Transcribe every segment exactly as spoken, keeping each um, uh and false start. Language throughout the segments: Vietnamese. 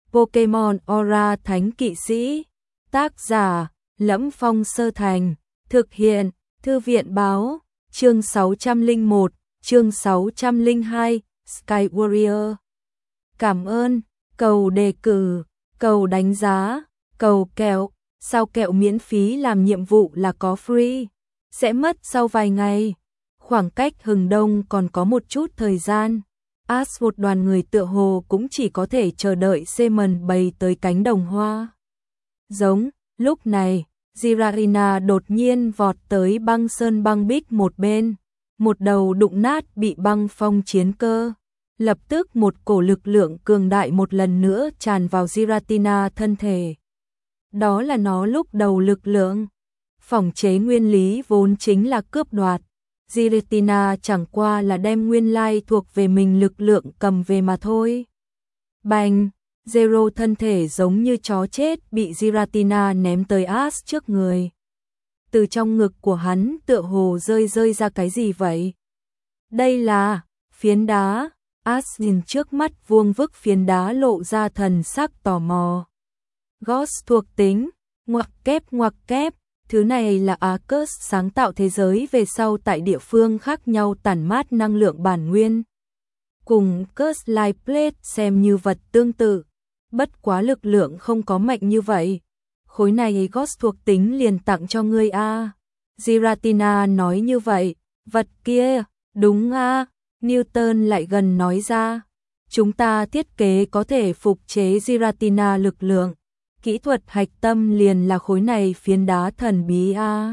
Pokemon Aura Thánh Kỵ Sĩ. Tác giả: Lẫm Phong Sơ Thành. Thực hiện: Thư viện báo. Chương sáu trăm lẻ một, chương sáu trăm lẻ hai, Sky Warrior. Cảm ơn, cầu đề cử, cầu đánh giá, cầu kẹo. Sao kẹo miễn phí làm nhiệm vụ là có free? Sẽ mất sau vài ngày. Khoảng cách hừng đông còn có một chút thời gian. Ash một đoàn người tựa hồ cũng chỉ có thể chờ đợi Seaman bay tới cánh đồng hoa. Giống, lúc này, Giratina đột nhiên vọt tới băng sơn băng bích một bên, một đầu đụng nát bị băng phong chiến cơ. Lập tức một cổ lực lượng cường đại một lần nữa tràn vào Giratina thân thể. Đó là nó lúc đầu lực lượng. Phỏng chế nguyên lý vốn chính là cướp đoạt. Giratina chẳng qua là đem nguyên lai thuộc về mình lực lượng cầm về mà thôi. Bành, Zero thân thể giống như chó chết bị Giratina ném tới Ash trước người. Từ trong ngực của hắn tựa hồ rơi rơi ra cái gì vậy? Đây là phiến đá. Ash nhìn trước mắt vuông vức phiến đá lộ ra thần sắc tò mò. Ghost thuộc tính, ngoặc kép ngoặc kép. Thứ này là Arcus sáng tạo thế giới về sau tại địa phương khác nhau tản mát năng lượng bản nguyên. Cùng Curse Light Plate xem như vật tương tự. Bất quá lực lượng không có mạnh như vậy. Khối này Ghost thuộc tính liền tặng cho ngươi a. Giratina nói như vậy. Vật kia, đúng a. Newton lại gần nói ra. Chúng ta thiết kế có thể phục chế Giratina lực lượng. Kỹ thuật hạch tâm liền là khối này phiến đá thần bí a.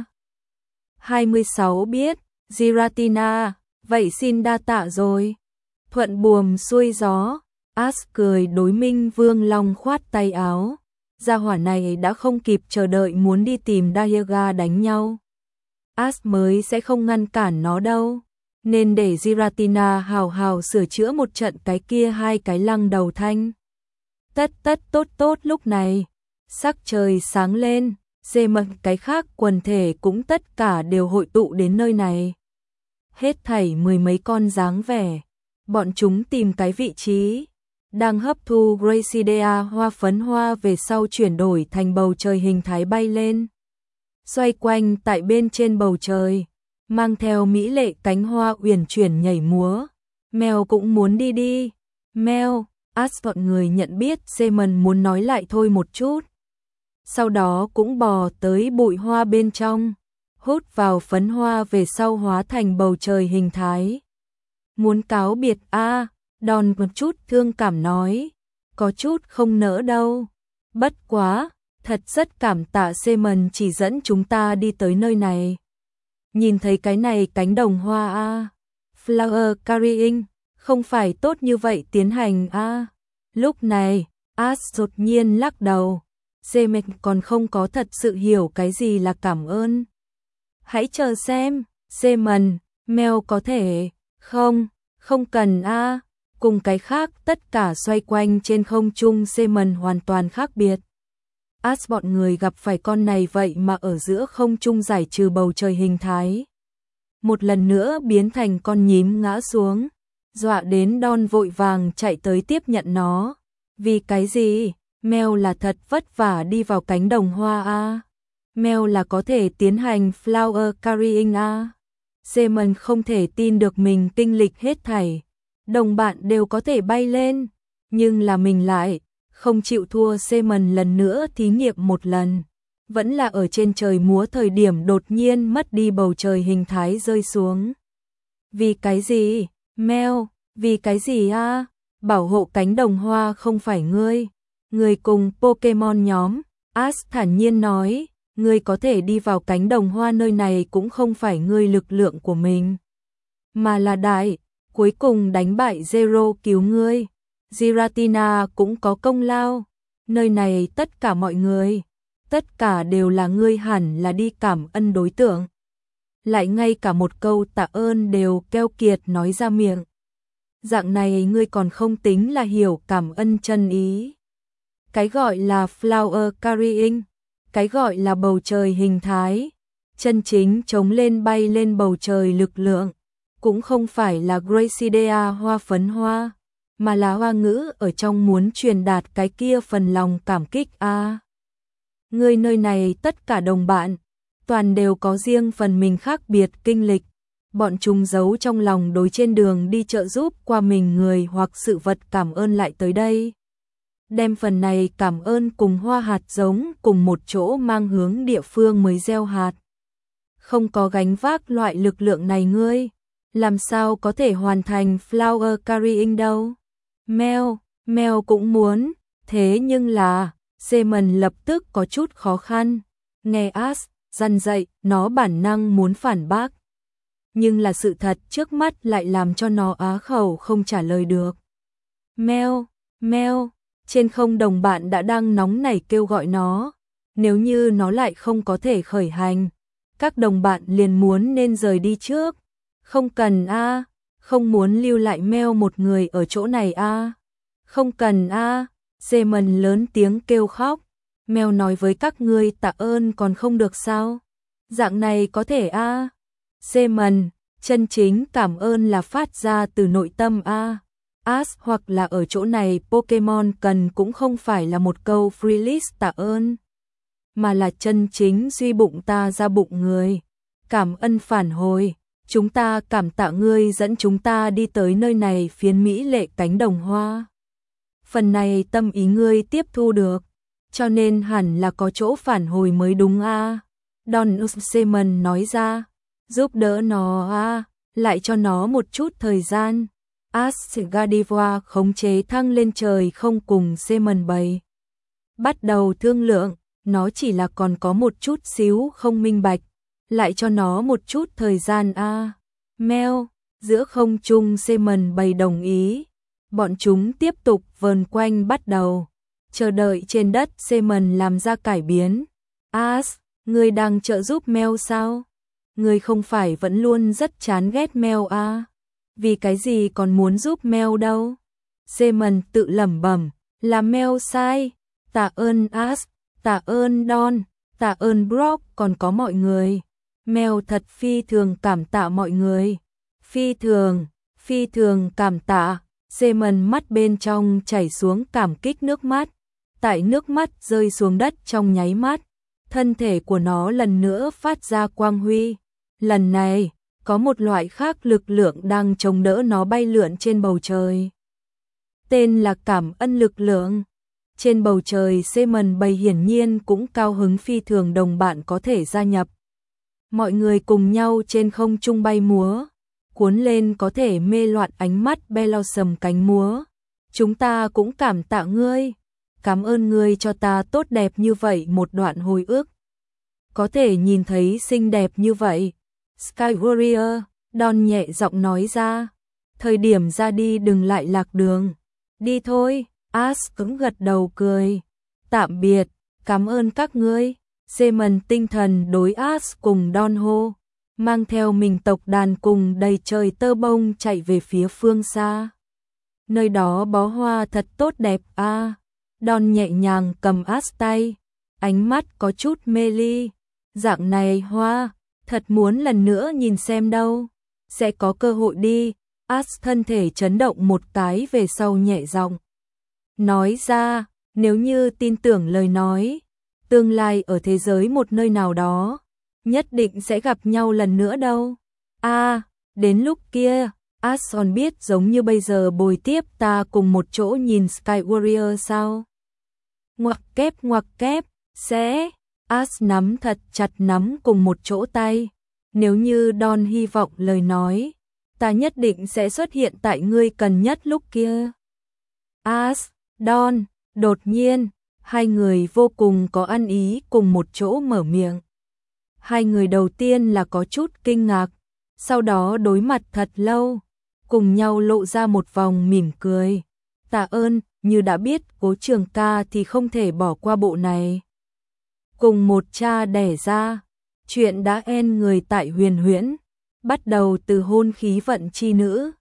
hai mươi sáu biết, Giratina, vậy xin đa tạ rồi. Thuận buồm xuôi gió, Ash cười đối Minh Vương Long khoát tay áo. Gia hỏa này đã không kịp chờ đợi muốn đi tìm Dialga đánh nhau. Ash mới sẽ không ngăn cản nó đâu. Nên để Giratina hào hào sửa chữa một trận cái kia hai cái lăng đầu thanh. Tất tất tốt tốt lúc này. Sắc trời sáng lên, dê mật cái khác quần thể cũng tất cả đều hội tụ đến nơi này. Hết thảy mười mấy con dáng vẻ. Bọn chúng tìm cái vị trí. Đang hấp thu Gracidea hoa phấn hoa về sau chuyển đổi thành bầu trời hình thái bay lên. Xoay quanh tại bên trên bầu trời. Mang theo mỹ lệ cánh hoa uyển chuyển nhảy múa. Mèo cũng muốn đi đi. Mèo, Ash bọn người nhận biết Seaman muốn nói lại thôi một chút. Sau đó cũng bò tới bụi hoa bên trong, hút vào phấn hoa về sau hóa thành bầu trời hình thái. Muốn cáo biệt a, à, đòn một chút thương cảm nói, có chút không nỡ đâu. Bất quá, thật rất cảm tạ Seaman chỉ dẫn chúng ta đi tới nơi này. Nhìn thấy cái này cánh đồng hoa a, à. Flower carrying, không phải tốt như vậy tiến hành a. À. Lúc này, Ash đột nhiên lắc đầu. Seaman còn không có thật sự hiểu cái gì là cảm ơn. Hãy chờ xem, Seaman, Mel có thể, không, không cần a. À. Cùng cái khác tất cả xoay quanh trên không trung Seaman hoàn toàn khác biệt. Ash bọn người gặp phải con này vậy mà ở giữa không trung giải trừ bầu trời hình thái. Một lần nữa biến thành con nhím ngã xuống, dọa đến Don vội vàng chạy tới tiếp nhận nó. Vì cái gì? Mel là thật vất vả đi vào cánh đồng hoa a. Mel là có thể tiến hành flower carrying a. Seaman không thể tin được mình kinh lịch hết thảy. Đồng bạn đều có thể bay lên, nhưng là mình lại không chịu thua. Seaman lần nữa thí nghiệm một lần, vẫn là ở trên trời múa thời điểm đột nhiên mất đi bầu trời hình thái rơi xuống. Vì cái gì? Mel, vì cái gì a? Bảo hộ cánh đồng hoa không phải ngươi. Người cùng Pokemon nhóm, Ash thản nhiên nói, ngươi có thể đi vào cánh đồng hoa nơi này cũng không phải ngươi lực lượng của mình, mà là đại, cuối cùng đánh bại Zero cứu ngươi. Giratina cũng có công lao, nơi này tất cả mọi người, tất cả đều là ngươi hẳn là đi cảm ơn đối tượng. Lại ngay cả một câu tạ ơn đều keo kiệt nói ra miệng. Dạng này ngươi còn không tính là hiểu cảm ơn chân ý. Cái gọi là flower carrying, cái gọi là bầu trời hình thái, chân chính chống lên bay lên bầu trời lực lượng, cũng không phải là Gracidea hoa phấn hoa, mà là hoa ngữ ở trong muốn truyền đạt cái kia phần lòng cảm kích a. À, ngươi nơi này tất cả đồng bạn, toàn đều có riêng phần mình khác biệt kinh lịch. Bọn chúng giấu trong lòng đối trên đường đi trợ giúp qua mình người hoặc sự vật cảm ơn lại tới đây. Đem phần này cảm ơn cùng hoa hạt giống cùng một chỗ mang hướng địa phương mới gieo hạt. Không có gánh vác loại lực lượng này ngươi, làm sao có thể hoàn thành flower carrying đâu. Mel, Mel cũng muốn, thế nhưng là, Simon lập tức có chút khó khăn. Nghe Ash răn dạy, nó bản năng muốn phản bác. Nhưng là sự thật trước mắt lại làm cho nó á khẩu không trả lời được. Mel, Mel, trên không đồng bạn đã đang nóng nảy kêu gọi nó. Nếu như nó lại không có thể khởi hành, các đồng bạn liền muốn nên rời đi trước. Không cần a, à, không muốn lưu lại Mel một người ở chỗ này a. À. Không cần a, à. Simon lớn tiếng kêu khóc. Mel nói với các ngươi tạ ơn còn không được sao? Dạng này có thể a. À. Simon, chân chính cảm ơn là phát ra từ nội tâm a. À. Ash hoặc là ở chỗ này Pokemon cần cũng không phải là một câu freelist tạ ơn, mà là chân chính duy bụng ta ra bụng người. Cảm ơn phản hồi, chúng ta cảm tạ ngươi dẫn chúng ta đi tới nơi này phiến mỹ lệ cánh đồng hoa. Phần này tâm ý ngươi tiếp thu được, cho nên hẳn là có chỗ phản hồi mới đúng a. À. Don Usman nói ra, giúp đỡ nó a, à, lại cho nó một chút thời gian. Asgardivore khống chế thăng lên trời không cùng Simon bày. Bắt đầu thương lượng, nó chỉ là còn có một chút xíu không minh bạch, lại cho nó một chút thời gian a. À. Mel, giữa không trung Simon bày đồng ý. Bọn chúng tiếp tục vờn quanh bắt đầu, chờ đợi trên đất Simon làm ra cải biến. Ash, ngươi đang trợ giúp Mel sao? Ngươi không phải vẫn luôn rất chán ghét Mel à? Vì cái gì còn muốn giúp Mel đâu? Simon tự lẩm bẩm, là Mel sai. Tạ ơn Ash, tạ ơn Don, tạ ơn Brock còn có mọi người. Mel thật phi thường cảm tạ mọi người. Phi thường, phi thường cảm tạ. Simon mắt bên trong chảy xuống cảm kích nước mắt. Tại nước mắt rơi xuống đất trong nháy mắt, thân thể của nó lần nữa phát ra quang huy. Lần này, có một loại khác lực lượng đang chống đỡ nó bay lượn trên bầu trời. Tên là cảm ơn lực lượng. Trên bầu trời Simon bày hiển nhiên cũng cao hứng phi thường đồng bạn có thể gia nhập. Mọi người cùng nhau trên không trung bay múa, cuốn lên có thể mê loạn ánh mắt Blossom cánh múa. Chúng ta cũng cảm tạ ngươi. Cảm ơn ngươi cho ta tốt đẹp như vậy một đoạn hồi ức. Có thể nhìn thấy xinh đẹp như vậy. Sky Warrior, Don nhẹ giọng nói ra. Thời điểm ra đi đừng lại lạc đường. Đi thôi, Ash cũng gật đầu cười. Tạm biệt, cảm ơn các ngươi. Simon tinh thần đối Ash cùng Don hô, mang theo mình tộc đàn cùng đầy trời tơ bông chạy về phía phương xa. Nơi đó bó hoa thật tốt đẹp a. À. Don nhẹ nhàng cầm Ash tay, ánh mắt có chút mê ly. Dạng này hoa, thật muốn lần nữa nhìn xem đâu. Sẽ có cơ hội đi. Ash thân thể chấn động một cái về sau nhẹ giọng nói ra, nếu như tin tưởng lời nói, tương lai ở thế giới một nơi nào đó, nhất định sẽ gặp nhau lần nữa đâu. A, à, đến lúc kia, Ashon biết giống như bây giờ bồi tiếp ta cùng một chỗ nhìn Sky Warrior sao? Ngoặc kép ngoặc kép, sẽ. Ash nắm thật chặt nắm cùng một chỗ tay. Nếu như Don hy vọng lời nói, ta nhất định sẽ xuất hiện tại ngươi cần nhất lúc kia. Ash, Don, đột nhiên, hai người vô cùng có ăn ý cùng một chỗ mở miệng. Hai người đầu tiên là có chút kinh ngạc, sau đó đối mặt thật lâu, cùng nhau lộ ra một vòng mỉm cười. Tạ ơn, như đã biết Cố Trường ca thì không thể bỏ qua bộ này. Cùng một cha đẻ ra, chuyện đã en người tại Huyền Huyễn, bắt đầu từ hôn khí vận chi nữ,